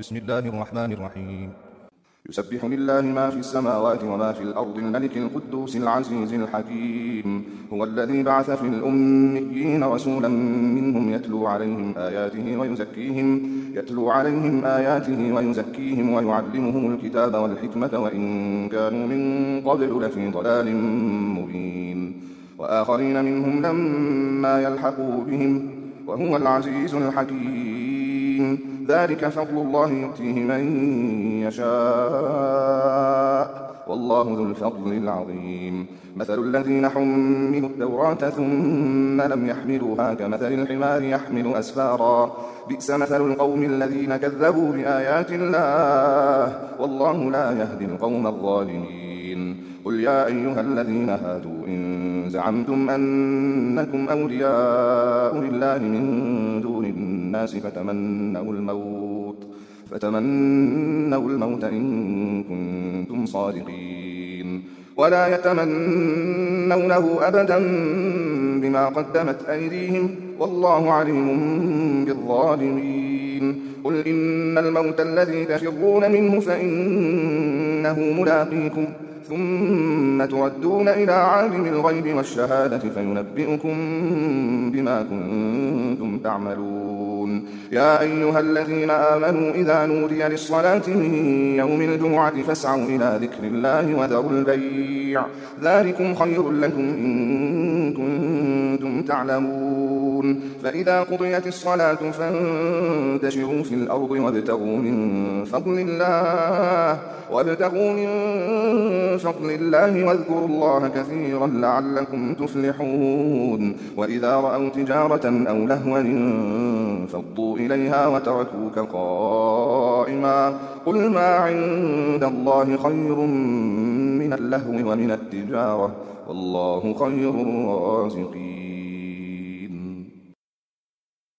بسم الله الرحمن الرحيم. يسبح لله ما في السماوات وما في الأرض الملك القدوس العزيز الحكيم. هو الذي بعث في الأميين رسولا منهم يتلو عليهم آياته ويزكيهم ويعلمهم الكتاب والحكمة وإن كانوا من قبل لفي ضلال مبين، وآخرين منهم لما يلحقوا بهم، وهو العزيز الحكيم. ذلك فضل الله يؤتيه من يشاء والله ذو الفضل العظيم. مثل الذين حملوا التوراة ثم لم يحملوها كمثل الحمار يحمل أسفارا، بئس مثل القوم الذين كذبوا بآيات الله والله لا يهدي القوم الظالمين. قل يا أيها الذين هادوا إن زعمتم أنكم أولياء لله من دون الناس فتمنوا الموت إن كنتم صادقين، ولا يتمنونه أبدا بما قدمت أيديهم والله عليم بالظالمين. قل إن الموت الذي تفرون منه فإنه ملاقيكم ثم تردون إلى عالم الغيب والشهادة فينبئكم بما كنتم تعملون. يا أيها الذين آمنوا إذا نودي للصلاة من يوم الجمعة فاسعوا إلى ذكر الله وذروا البيع، ذلكم خير لكم إن كنتم تعلمون. فإذا قضيت الصلاة فانتشروا في الأرض وابتغوا من فضل الله واذكروا الله كثيرا لعلكم تفلحون. وإذا رأوا تجارة أو لهوا انفضوا إليها وتركوك قائما، قل ما عند الله خير من اللهو ومن التجارة والله خير الرازقين.